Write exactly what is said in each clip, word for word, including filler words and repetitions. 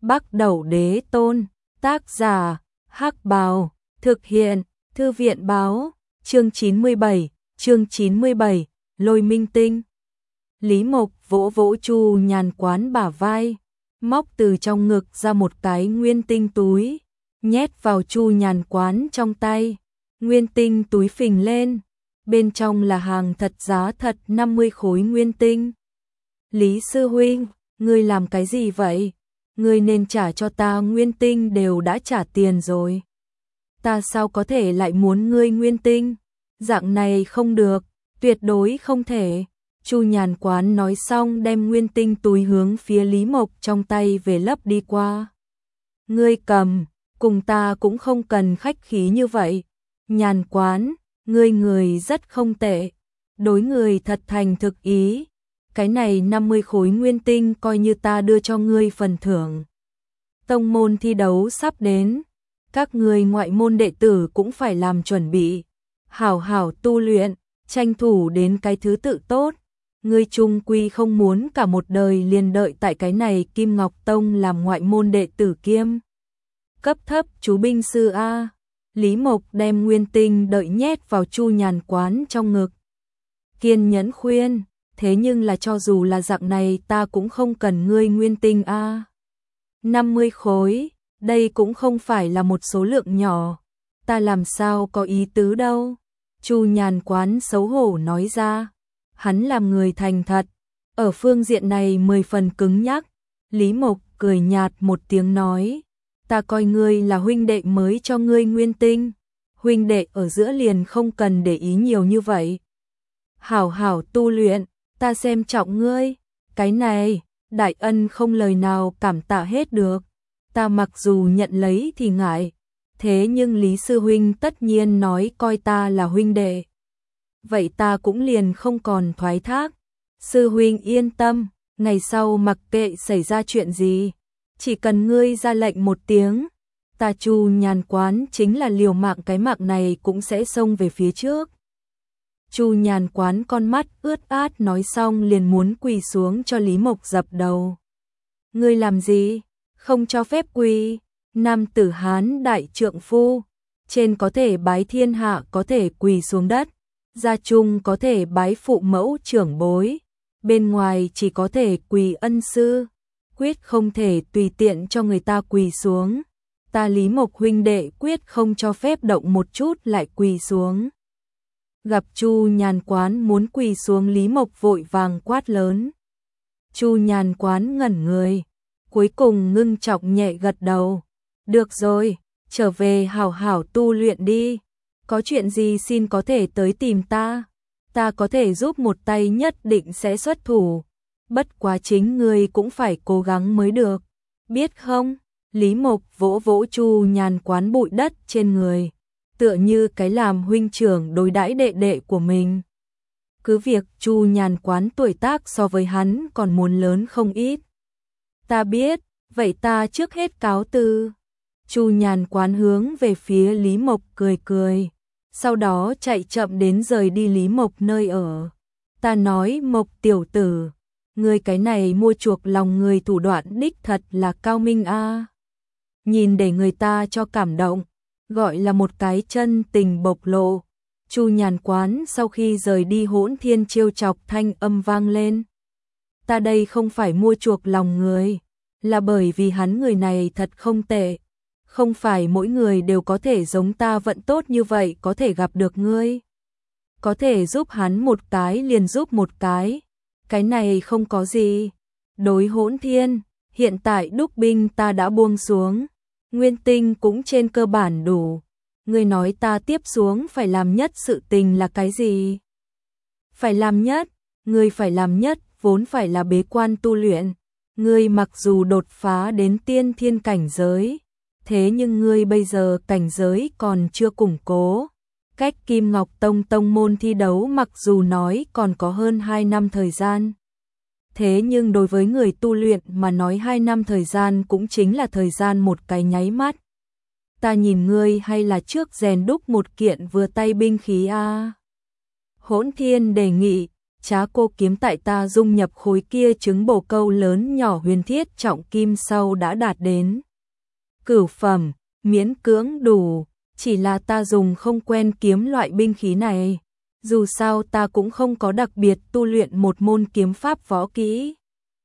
Bắc Đẩu Đế Tôn, tác giả, Hắc Bào, thực hiện, Thư viện báo, chương chín mươi bảy, chương chín mươi bảy, Lôi Minh Tinh. Lý Mộc vỗ vỗ Chu Nhàn Quán bả vai, móc từ trong ngực ra một cái nguyên tinh túi, nhét vào Chu Nhàn Quán trong tay. Nguyên tinh túi phình lên, bên trong là hàng thật giá thật năm mươi khối nguyên tinh. Lý sư huynh, ngươi làm cái gì vậy? Ngươi nên trả cho ta nguyên tinh, đều đã trả tiền rồi. Ta sao có thể lại muốn ngươi nguyên tinh? Dạng này không được, tuyệt đối không thể. Chu Nhàn Quán nói xong đem nguyên tinh túi hướng phía Lý Mộc trong tay về lấp đi qua. Ngươi cầm, cùng ta cũng không cần khách khí như vậy. Nhàn Quán, ngươi người rất không tệ, đối người thật thành thực ý. Cái này năm mươi khối nguyên tinh coi như ta đưa cho ngươi phần thưởng. Tông môn thi đấu sắp đến, các người ngoại môn đệ tử cũng phải làm chuẩn bị, hảo hảo tu luyện, tranh thủ đến cái thứ tự tốt. Ngươi chung quy không muốn cả một đời liền đợi tại cái này Kim Ngọc Tông làm ngoại môn đệ tử kiêm cấp thấp chú binh sư a. Lý Mộc đem nguyên tinh đợi nhét vào Chu Nhàn Quán trong ngực, kiên nhẫn khuyên, thế nhưng là cho dù là dạng này ta cũng không cần ngươi nguyên tinh a. năm mươi khối, đây cũng không phải là một số lượng nhỏ, ta làm sao có ý tứ đâu. Chu Nhàn Quán xấu hổ nói ra, hắn làm người thành thật, ở phương diện này mười phần cứng nhắc. Lý Mộc cười nhạt một tiếng nói, ta coi ngươi là huynh đệ mới cho ngươi nguyên tinh, huynh đệ ở giữa liền không cần để ý nhiều như vậy. Hảo hảo tu luyện, ta xem trọng ngươi, cái này, đại ân không lời nào cảm tạ hết được. Ta mặc dù nhận lấy thì ngại, thế nhưng Lý sư huynh tất nhiên nói coi ta là huynh đệ, vậy ta cũng liền không còn thoái thác. Sư huynh yên tâm, ngày sau mặc kệ xảy ra chuyện gì, chỉ cần ngươi ra lệnh một tiếng, ta Chu Nhàn Quán chính là liều mạng cái mạng này cũng sẽ xông về phía trước. Chu Nhàn Quán con mắt ướt át nói xong liền muốn quỳ xuống cho Lý Mộc dập đầu. Ngươi làm gì? Không cho phép quỳ. Nam tử Hán đại trượng phu, trên có thể bái thiên hạ có thể quỳ xuống đất, gia trung có thể bái phụ mẫu trưởng bối, bên ngoài chỉ có thể quỳ ân sư, quyết không thể tùy tiện cho người ta quỳ xuống. Ta Lý Mộc huynh đệ quyết không cho phép động một chút lại quỳ xuống. Gặp Chu Nhàn Quán muốn quỳ xuống, Lý Mộc vội vàng quát lớn. Chu Nhàn Quán ngẩn người, cuối cùng ngưng trọng nhẹ gật đầu. Được rồi, trở về hảo hảo tu luyện đi, có chuyện gì xin có thể tới tìm ta, ta có thể giúp một tay nhất định sẽ xuất thủ, bất quá chính ngươi cũng phải cố gắng mới được, biết không? Lý Mộc vỗ vỗ Chu Nhàn Quán bụi đất trên người, tựa như cái làm huynh trưởng đối đãi đệ đệ của mình. Cứ việc Chu Nhàn Quán tuổi tác so với hắn còn muốn lớn không ít. Ta biết, vậy ta trước hết cáo từ. Chu Nhàn Quán hướng về phía Lý Mộc cười cười, sau đó chạy chậm đến rời đi Lý Mộc nơi ở. Ta nói Mộc tiểu tử, ngươi cái này mua chuộc lòng người thủ đoạn đích thật là cao minh a. Nhìn để người ta cho cảm động, gọi là một cái chân tình bộc lộ. Chu Nhàn Quán sau khi rời đi hỗn thiên chiêu chọc thanh âm vang lên. Ta đây không phải mua chuộc lòng người, là bởi vì hắn người này thật không tệ. Không phải mỗi người đều có thể giống ta vận tốt như vậy có thể gặp được ngươi. Có thể giúp hắn một cái liền giúp một cái. Cái này không có gì. Đối hỗn thiên, hiện tại đúc binh ta đã buông xuống. Nguyên tinh cũng trên cơ bản đủ. Ngươi nói ta tiếp xuống phải làm nhất sự tình là cái gì? Phải làm nhất, ngươi phải làm nhất vốn phải là bế quan tu luyện. Ngươi mặc dù đột phá đến tiên thiên cảnh giới, thế nhưng ngươi bây giờ cảnh giới còn chưa củng cố. Cách Kim Ngọc Tông tông môn thi đấu mặc dù nói còn có hơn hai năm thời gian. Thế nhưng đối với người tu luyện mà nói hai năm thời gian cũng chính là thời gian một cái nháy mắt. Ta nhìn ngươi hay là trước rèn đúc một kiện vừa tay binh khí a. Hỗn Thiên đề nghị, Trá cô kiếm tại ta dung nhập khối kia trứng bồ câu lớn nhỏ huyền thiết trọng kim sau đã đạt đến cửu phẩm, miễn cưỡng đủ, chỉ là ta dùng không quen kiếm loại binh khí này. Dù sao ta cũng không có đặc biệt tu luyện một môn kiếm pháp võ kỹ.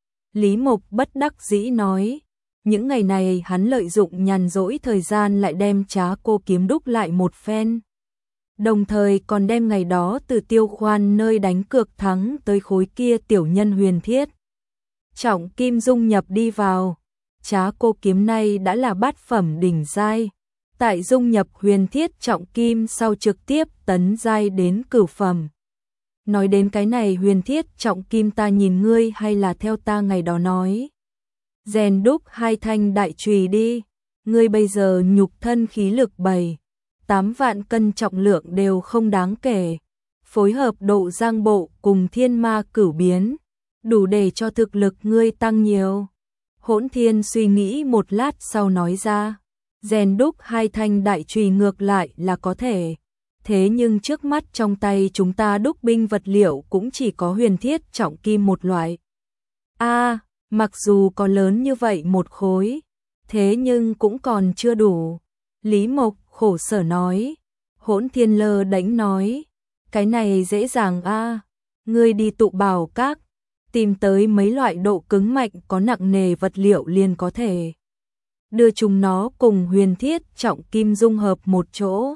Lý Mộc bất đắc dĩ nói, những ngày này hắn lợi dụng nhàn rỗi thời gian lại đem trá cô kiếm đúc lại một phen. Đồng thời còn đem ngày đó từ Tiêu Khoan nơi đánh cược thắng tới khối kia tiểu nhân huyền thiết trọng kim dung nhập đi vào. Trá cô kiếm này đã là bát phẩm đỉnh giai, tại dung nhập huyền thiết trọng kim sau trực tiếp tấn giai đến cửu phẩm. Nói đến cái này huyền thiết trọng kim ta nhìn ngươi hay là theo ta ngày đó nói. Rèn đúc hai thanh đại chùy đi, ngươi bây giờ nhục thân khí lực bảy, tám vạn cân trọng lượng đều không đáng kể. Phối hợp độ giang bộ cùng thiên ma cửu biến, đủ để cho thực lực ngươi tăng nhiều. Hỗn Thiên suy nghĩ một lát sau nói ra, rèn đúc hai thanh đại chùy ngược lại là có thể. Thế nhưng trước mắt trong tay chúng ta đúc binh vật liệu cũng chỉ có huyền thiết trọng kim một loại. A, à, mặc dù có lớn như vậy một khối, thế nhưng cũng còn chưa đủ. Lý Mộc khổ sở nói. Hỗn Thiên lơ đánh nói, cái này dễ dàng a, à. Ngươi đi tụ bảo các, tìm tới mấy loại độ cứng mạnh có nặng nề vật liệu liền có thể đưa chúng nó cùng huyền thiết trọng kim dung hợp một chỗ.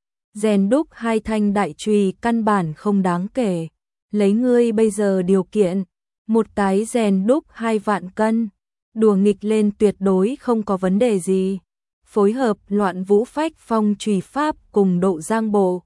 Rèn đúc hai thanh đại chùy căn bản không đáng kể. Lấy ngươi bây giờ điều kiện, một cái rèn đúc hai vạn cân, đùa nghịch lên tuyệt đối không có vấn đề gì. Phối hợp loạn vũ phách phong chùy pháp cùng độ giang bộ,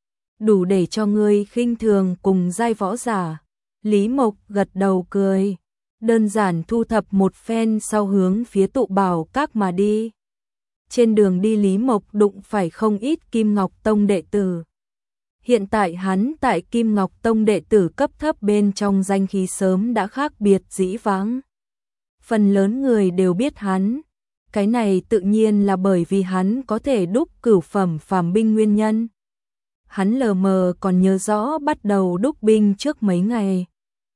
đủ để cho ngươi khinh thường cùng giai võ giả. Lý Mộc gật đầu cười, đơn giản thu thập một phen sau hướng phía tụ bảo các mà đi. Trên đường đi Lý Mộc đụng phải không ít Kim Ngọc Tông đệ tử. Hiện tại hắn tại Kim Ngọc Tông đệ tử cấp thấp bên trong danh khí sớm đã khác biệt dĩ vãng. Phần lớn người đều biết hắn. Cái này tự nhiên là bởi vì hắn có thể đúc cửu phẩm phàm binh nguyên nhân. Hắn lờ mờ còn nhớ rõ bắt đầu đúc binh trước mấy ngày.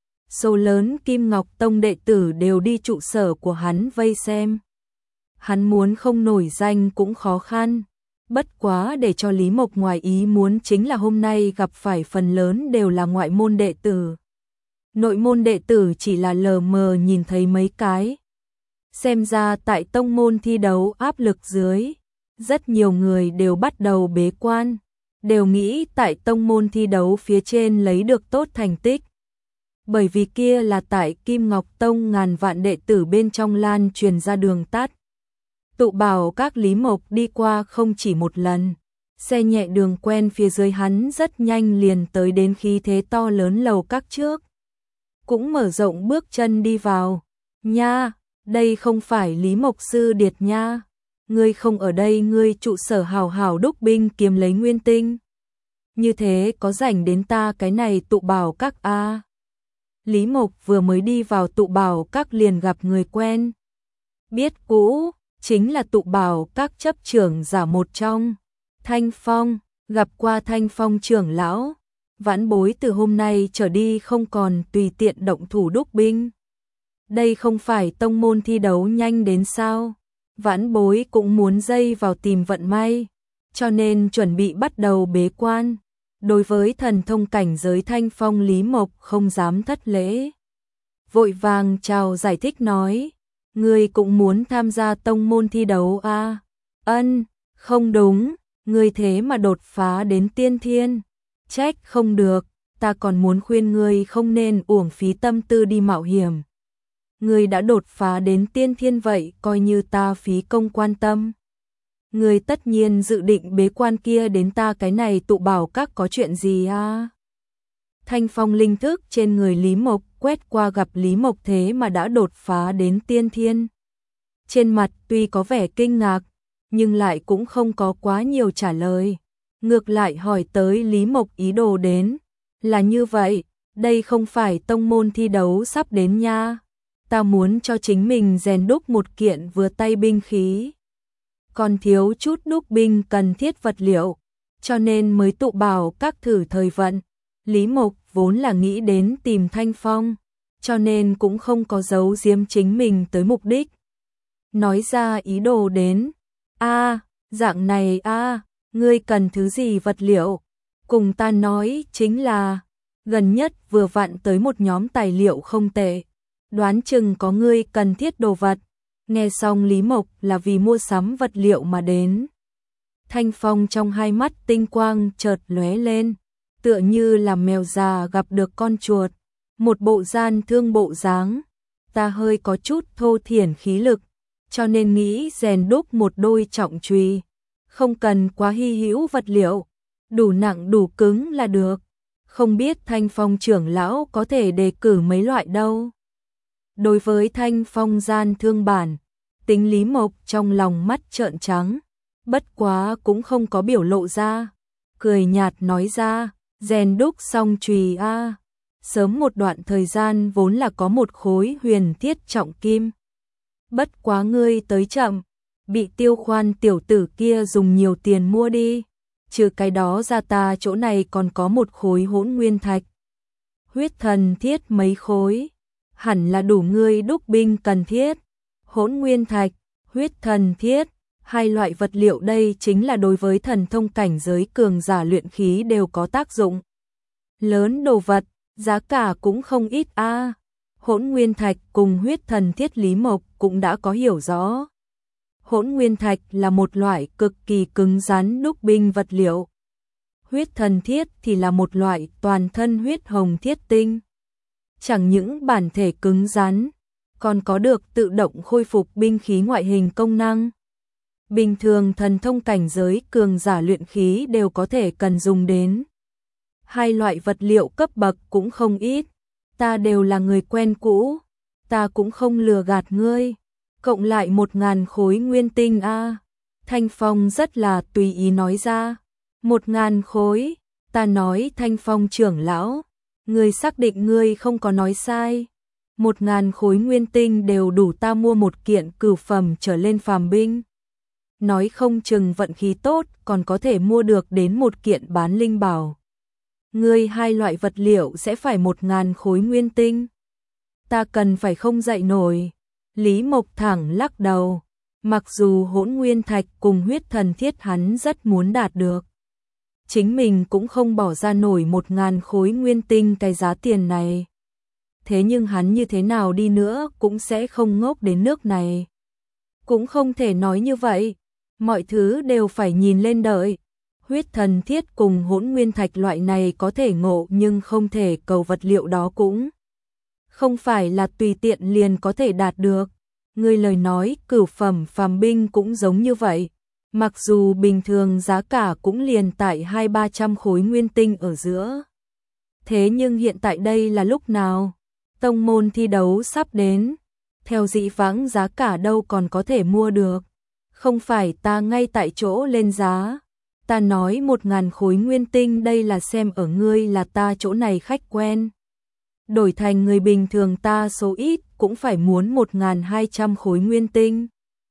Số lớn Kim Ngọc Tông đệ tử đều đi trụ sở của hắn vây xem. Hắn muốn không nổi danh cũng khó khăn. Bất quá để cho Lý Mộc ngoài ý muốn chính là hôm nay gặp phải phần lớn đều là ngoại môn đệ tử. Nội môn đệ tử chỉ là lờ mờ nhìn thấy mấy cái. Xem ra tại tông môn thi đấu áp lực dưới, rất nhiều người đều bắt đầu bế quan, đều nghĩ tại tông môn thi đấu phía trên lấy được tốt thành tích. Bởi vì kia là tại Kim Ngọc Tông ngàn vạn đệ tử bên trong lan truyền ra đường tắt. Tụ bảo các Lý Mộc đi qua không chỉ một lần, xe nhẹ đường quen phía dưới hắn rất nhanh liền tới đến khí thế to lớn lầu các trước. Cũng mở rộng bước chân đi vào. Nha, đây không phải Lý Mộc sư điệt nha. Ngươi không ở đây ngươi trụ sở hào hào đúc binh kiếm lấy nguyên tinh. Như thế có rảnh đến ta cái này tụ bảo các a. À. Lý Mộc vừa mới đi vào tụ bảo các liền gặp người quen. Biết cũ, chính là tụ bảo các chấp trưởng giả một trong. Thanh Phong, gặp qua Thanh Phong trưởng lão. Vãn bối từ hôm nay trở đi không còn tùy tiện động thủ đúc binh. Đây không phải tông môn thi đấu nhanh đến sao? Vãn bối cũng muốn dây vào tìm vận may, cho nên chuẩn bị bắt đầu bế quan. Đối với thần thông cảnh giới Thanh Phong Lý Mộc không dám thất lễ. Vội vàng chào giải thích nói, ngươi cũng muốn tham gia tông môn thi đấu à? Ân, không đúng, ngươi thế mà đột phá đến tiên thiên. Trách không được, ta còn muốn khuyên ngươi không nên uổng phí tâm tư đi mạo hiểm. Ngươi đã đột phá đến tiên thiên vậy coi như ta phí công quan tâm. Ngươi tất nhiên dự định bế quan kia đến ta cái này tụ bảo các có chuyện gì à? Thanh Phong linh thức trên người Lý Mộc quét qua gặp Lý Mộc thế mà đã đột phá đến tiên thiên. Trên mặt tuy có vẻ kinh ngạc, nhưng lại cũng không có quá nhiều trả lời. Ngược lại hỏi tới Lý Mộc ý đồ đến. Là như vậy, đây không phải tông môn thi đấu sắp đến nha. Ta muốn cho chính mình rèn đúc một kiện vừa tay binh khí. Còn thiếu chút đúc binh cần thiết vật liệu, cho nên mới tụ bảo các thử thời vận. Lý Mộc vốn là nghĩ đến tìm Thanh Phong, cho nên cũng không có giấu giếm chính mình tới mục đích. Nói ra ý đồ đến, a dạng này a ngươi cần thứ gì vật liệu? Cùng ta nói chính là, gần nhất vừa vặn tới một nhóm tài liệu không tệ, đoán chừng có ngươi cần thiết đồ vật. Nghe xong Lý Mộc là vì mua sắm vật liệu mà đến. Thanh Phong trong hai mắt tinh quang chợt lóe lên, tựa như là mèo già gặp được con chuột, một bộ gian thương bộ dáng. Ta hơi có chút thô thiển khí lực, cho nên nghĩ rèn đúc một đôi trọng chùy, không cần quá hy hữu vật liệu, đủ nặng đủ cứng là được. Không biết Thanh Phong trưởng lão có thể đề cử mấy loại đâu. Đối với Thanh Phong gian thương bản, tính Lý Mộc trong lòng mắt trợn trắng, bất quá cũng không có biểu lộ ra, cười nhạt nói ra, rèn đúc xong chùy a, sớm một đoạn thời gian vốn là có một khối huyền thiết trọng kim. Bất quá ngươi tới chậm, bị Tiêu Khoan tiểu tử kia dùng nhiều tiền mua đi, trừ cái đó ra ta chỗ này còn có một khối hỗn nguyên thạch. Huyết thần thiết mấy khối, hẳn là đủ ngươi đúc binh cần thiết. Hỗn nguyên thạch, huyết thần thiết, hai loại vật liệu đây chính là đối với thần thông cảnh giới cường giả luyện khí đều có tác dụng lớn đồ vật, giá cả cũng không ít a. Hỗn nguyên thạch cùng huyết thần thiết Lý Mộc cũng đã có hiểu rõ. Hỗn nguyên thạch là một loại cực kỳ cứng rắn đúc binh vật liệu. Huyết thần thiết thì là một loại toàn thân huyết hồng thiết tinh. Chẳng những bản thể cứng rắn, còn có được tự động khôi phục binh khí ngoại hình công năng. Bình thường thần thông cảnh giới cường giả luyện khí đều có thể cần dùng đến. Hai loại vật liệu cấp bậc cũng không ít, ta đều là người quen cũ, ta cũng không lừa gạt ngươi. Cộng lại một ngàn khối nguyên tinh a. Thanh Phong rất là tùy ý nói ra, một ngàn khối. Ta nói Thanh Phong trưởng lão, ngươi xác định ngươi không có nói sai. Một ngàn khối nguyên tinh đều đủ ta mua một kiện cửu phẩm trở lên phàm binh. Nói không chừng vận khí tốt còn có thể mua được đến một kiện bán linh bảo. Ngươi hai loại vật liệu sẽ phải một ngàn khối nguyên tinh. Ta cần phải không dậy nổi. Lý Mộc thẳng lắc đầu, mặc dù hỗn nguyên thạch cùng huyết thần thiết hắn rất muốn đạt được. Chính mình cũng không bỏ ra nổi một ngàn khối nguyên tinh cái giá tiền này. Thế nhưng hắn như thế nào đi nữa cũng sẽ không ngốc đến nước này. Cũng không thể nói như vậy, mọi thứ đều phải nhìn lên đợi. Huyết thần thiết cùng hỗn nguyên thạch loại này có thể ngộ nhưng không thể cầu vật liệu đó cũng không phải là tùy tiện liền có thể đạt được. Người lời nói cửu phẩm phàm binh cũng giống như vậy. Mặc dù bình thường giá cả cũng liền tại hai ba trăm khối nguyên tinh ở giữa. Thế nhưng hiện tại đây là lúc nào? Tông môn thi đấu sắp đến. Theo dị vãng giá cả đâu còn có thể mua được. Không phải ta ngay tại chỗ lên giá. Ta nói một ngàn khối nguyên tinh đây là xem ở ngươi là ta chỗ này khách quen. Đổi thành người bình thường ta số ít cũng phải muốn một ngàn hai trăm khối nguyên tinh.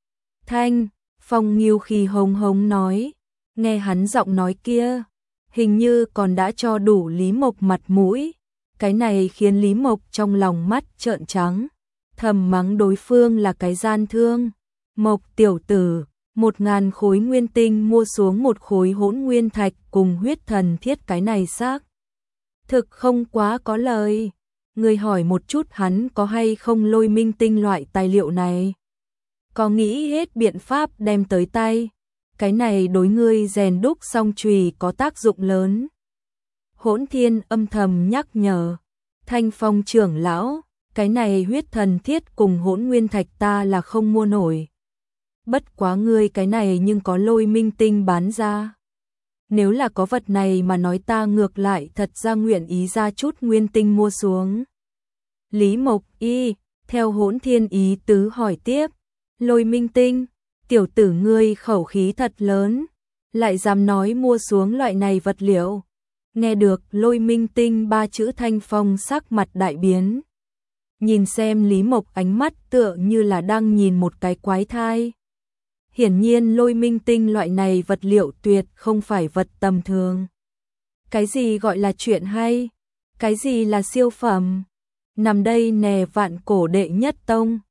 Thanh Phong Nghiêu khi hồng hồng nói, nghe hắn giọng nói kia, hình như còn đã cho đủ Lý Mộc mặt mũi. Cái này khiến Lý Mộc trong lòng mắt trợn trắng, thầm mắng đối phương là cái gian thương. Mộc tiểu tử, một ngàn khối nguyên tinh mua xuống một khối hỗn nguyên thạch cùng huyết thần thiết cái này xác thực không quá có lời. Người hỏi một chút hắn có hay không lôi minh tinh loại tài liệu này. Có nghĩ hết biện pháp đem tới tay. Cái này đối ngươi rèn đúc xong chùy có tác dụng lớn. Hỗn Thiên âm thầm nhắc nhở. Thanh Phong trưởng lão, cái này huyết thần thiết cùng hỗn nguyên thạch ta là không mua nổi. Bất quá ngươi cái này nhưng có lôi minh tinh bán ra. Nếu là có vật này mà nói ta ngược lại thật ra nguyện ý ra chút nguyên tinh mua xuống. Lý Mộc y, theo Hỗn Thiên ý tứ hỏi tiếp. Lôi minh tinh, tiểu tử ngươi khẩu khí thật lớn, lại dám nói mua xuống loại này vật liệu. Nghe được lôi minh tinh ba chữ Thanh Phong sắc mặt đại biến. Nhìn xem Lý Mộc ánh mắt tựa như là đang nhìn một cái quái thai. Hiển nhiên lôi minh tinh loại này vật liệu tuyệt không phải vật tầm thường. Cái gì gọi là chuyện hay? Cái gì là siêu phẩm? Nằm đây nè vạn cổ đệ nhất tông.